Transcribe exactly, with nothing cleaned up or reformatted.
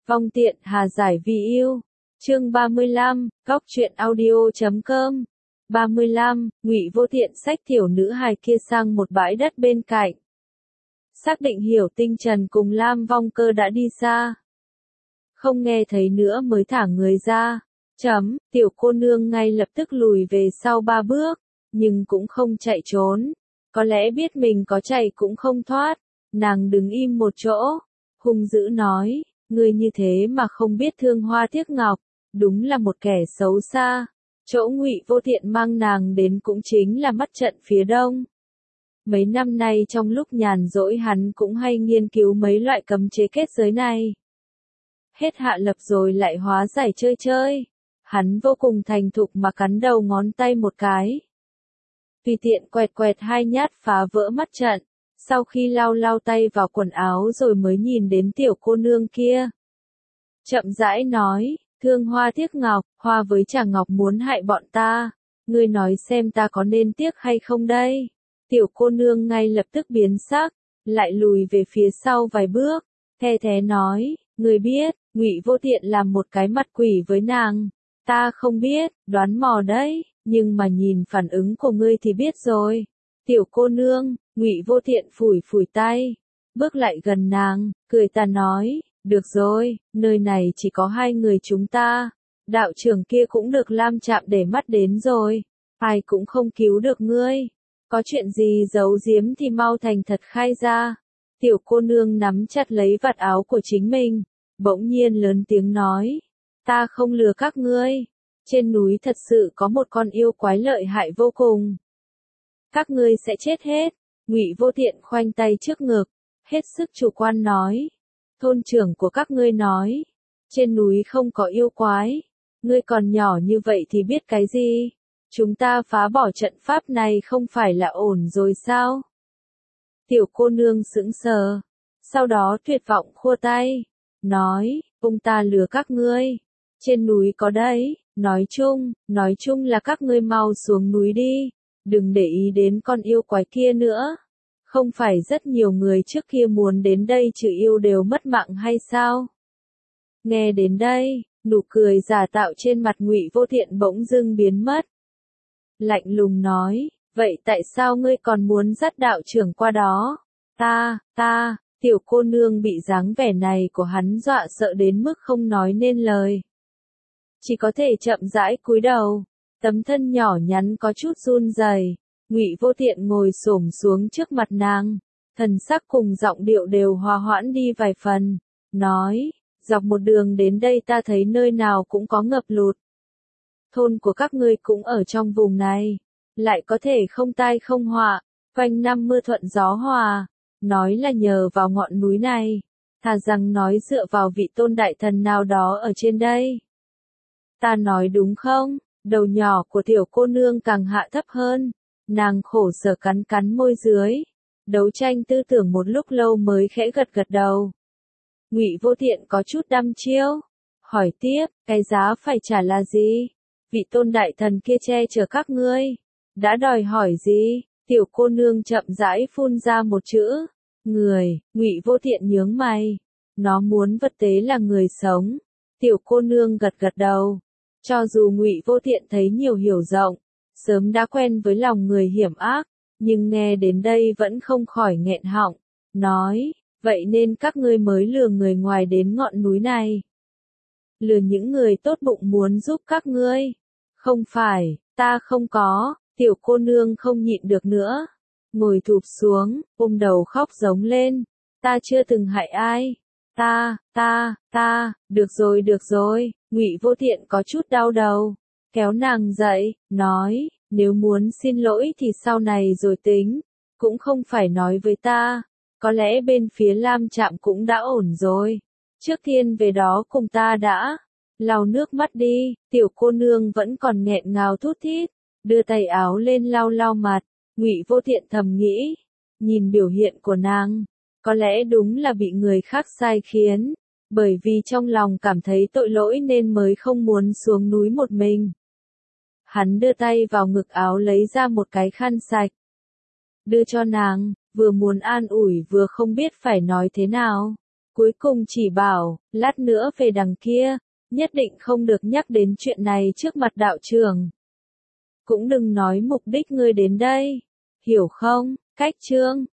Vong tiện hà giải vì yêu. Chương ba mươi lăm, góc truyện audio chấm com. ba mươi lăm, Ngụy Vô Tiện xách tiểu nữ hài kia sang một bãi đất bên cạnh. Xác định Hiểu Tinh Trần cùng Lam Vong Cơ đã đi xa. Không nghe thấy nữa mới thả người ra. Chấm, tiểu cô nương ngay lập tức lùi về sau ba bước, nhưng cũng không chạy trốn. Có lẽ biết mình có chạy cũng không thoát. Nàng đứng im một chỗ, hung dữ nói, ngươi như thế mà không biết thương hoa tiếc ngọc, đúng là một kẻ xấu xa. Chỗ Ngụy Vô Tiện mang nàng đến cũng chính là mắt trận phía đông. Mấy năm nay trong lúc nhàn rỗi hắn cũng hay nghiên cứu mấy loại cấm chế kết giới này. Hết hạ lập rồi lại hóa giải chơi chơi. Hắn vô cùng thành thục mà cắn đầu ngón tay một cái. Tùy tiện quẹt quẹt hai nhát phá vỡ mắt trận. Sau khi lau lau tay vào quần áo rồi mới nhìn đến tiểu cô nương kia. Chậm rãi nói, thương hoa tiếc ngọc, hoa với trà ngọc muốn hại bọn ta. Ngươi nói xem ta có nên tiếc hay không đây? Tiểu cô nương ngay lập tức biến sắc, lại lùi về phía sau vài bước, the thế nói, ngươi biết, Ngụy Vô Tiện làm một cái mặt quỷ với nàng. Ta không biết, đoán mò đấy, nhưng mà nhìn phản ứng của ngươi thì biết rồi. Tiểu cô nương, Ngụy Vô Tiện phủi phủi tay, bước lại gần nàng, cười ta nói, được rồi, nơi này chỉ có hai người chúng ta. Đạo trưởng kia cũng được Lam chạm để mắt đến rồi, ai cũng không cứu được ngươi. Có chuyện gì giấu giếm thì mau thành thật khai ra. Tiểu cô nương nắm chặt lấy vạt áo của chính mình, bỗng nhiên lớn tiếng nói, ta không lừa các ngươi. Trên núi thật sự có một con yêu quái lợi hại vô cùng. Các ngươi sẽ chết hết. Ngụy Vô Tiện khoanh tay trước ngực, hết sức chủ quan nói. Thôn trưởng của các ngươi nói, trên núi không có yêu quái. Ngươi còn nhỏ như vậy thì biết cái gì? Chúng ta phá bỏ trận pháp này không phải là ổn rồi sao? Tiểu cô nương sững sờ, sau đó tuyệt vọng khua tay, nói, ông ta lừa các ngươi. Trên núi có đấy, nói chung, nói chung là các ngươi mau xuống núi đi. Đừng để ý đến con yêu quái kia nữa. Không phải rất nhiều người trước kia muốn đến đây trừ yêu đều mất mạng hay sao? Nghe đến đây, nụ cười giả tạo trên mặt Ngụy Vô Tiện bỗng dưng biến mất. Lạnh lùng nói, vậy tại sao ngươi còn muốn dắt đạo trưởng qua đó? Ta, ta, tiểu cô nương bị dáng vẻ này của hắn dọa sợ đến mức không nói nên lời. Chỉ có thể chậm rãi cúi đầu. Tấm thân nhỏ nhắn có chút run rẩy. Ngụy Vô Tiện ngồi xổm xuống trước mặt nàng, thần sắc cùng giọng điệu đều hòa hoãn đi vài phần, nói, dọc một đường đến đây ta thấy nơi nào cũng có ngập lụt. Thôn của các ngươi cũng ở trong vùng này, lại có thể không tai không họa, quanh năm mưa thuận gió hòa, nói là nhờ vào ngọn núi này, thà rằng nói dựa vào vị tôn đại thần nào đó ở trên đây. Ta nói đúng không? Đầu nhỏ của tiểu cô nương càng hạ thấp hơn, nàng khổ sở cắn cắn môi dưới, đấu tranh tư tưởng một lúc lâu mới khẽ gật gật đầu. Ngụy Vô Tiện có chút đăm chiêu, hỏi tiếp, cái giá phải trả là gì? Vị tôn đại thần kia che chở các ngươi, đã đòi hỏi gì? Tiểu cô nương chậm rãi phun ra một chữ, người. Ngụy Vô Tiện nhướng mày, nó muốn vật tế là người sống. Tiểu cô nương gật gật đầu. Cho dù Ngụy Vô Tiện thấy nhiều hiểu rộng, sớm đã quen với lòng người hiểm ác, nhưng nghe đến đây vẫn không khỏi nghẹn họng, nói, vậy nên các ngươi mới lừa người ngoài đến ngọn núi này. Lừa những người tốt bụng muốn giúp các ngươi. Không phải, ta không có. Tiểu cô nương không nhịn được nữa, ngồi thụp xuống, ôm đầu khóc giống lên, ta chưa từng hại ai. Ta, ta, ta, được rồi được rồi. Ngụy Vô Tiện có chút đau đầu, kéo nàng dậy, nói, nếu muốn xin lỗi thì sau này rồi tính, cũng không phải nói với ta, có lẽ bên phía Lam Trạm cũng đã ổn rồi, trước tiên về đó cùng ta đã. Lau nước mắt đi. Tiểu cô nương vẫn còn nghẹn ngào thút thít, đưa tay áo lên lau lau mặt. Ngụy Vô Tiện thầm nghĩ, nhìn biểu hiện của nàng, có lẽ đúng là bị người khác sai khiến. Bởi vì trong lòng cảm thấy tội lỗi nên mới không muốn xuống núi một mình. Hắn đưa tay vào ngực áo lấy ra một cái khăn sạch, đưa cho nàng, vừa muốn an ủi vừa không biết phải nói thế nào. Cuối cùng chỉ bảo, lát nữa về đằng kia, nhất định không được nhắc đến chuyện này trước mặt đạo trưởng. Cũng đừng nói mục đích ngươi đến đây, hiểu không? Cách chương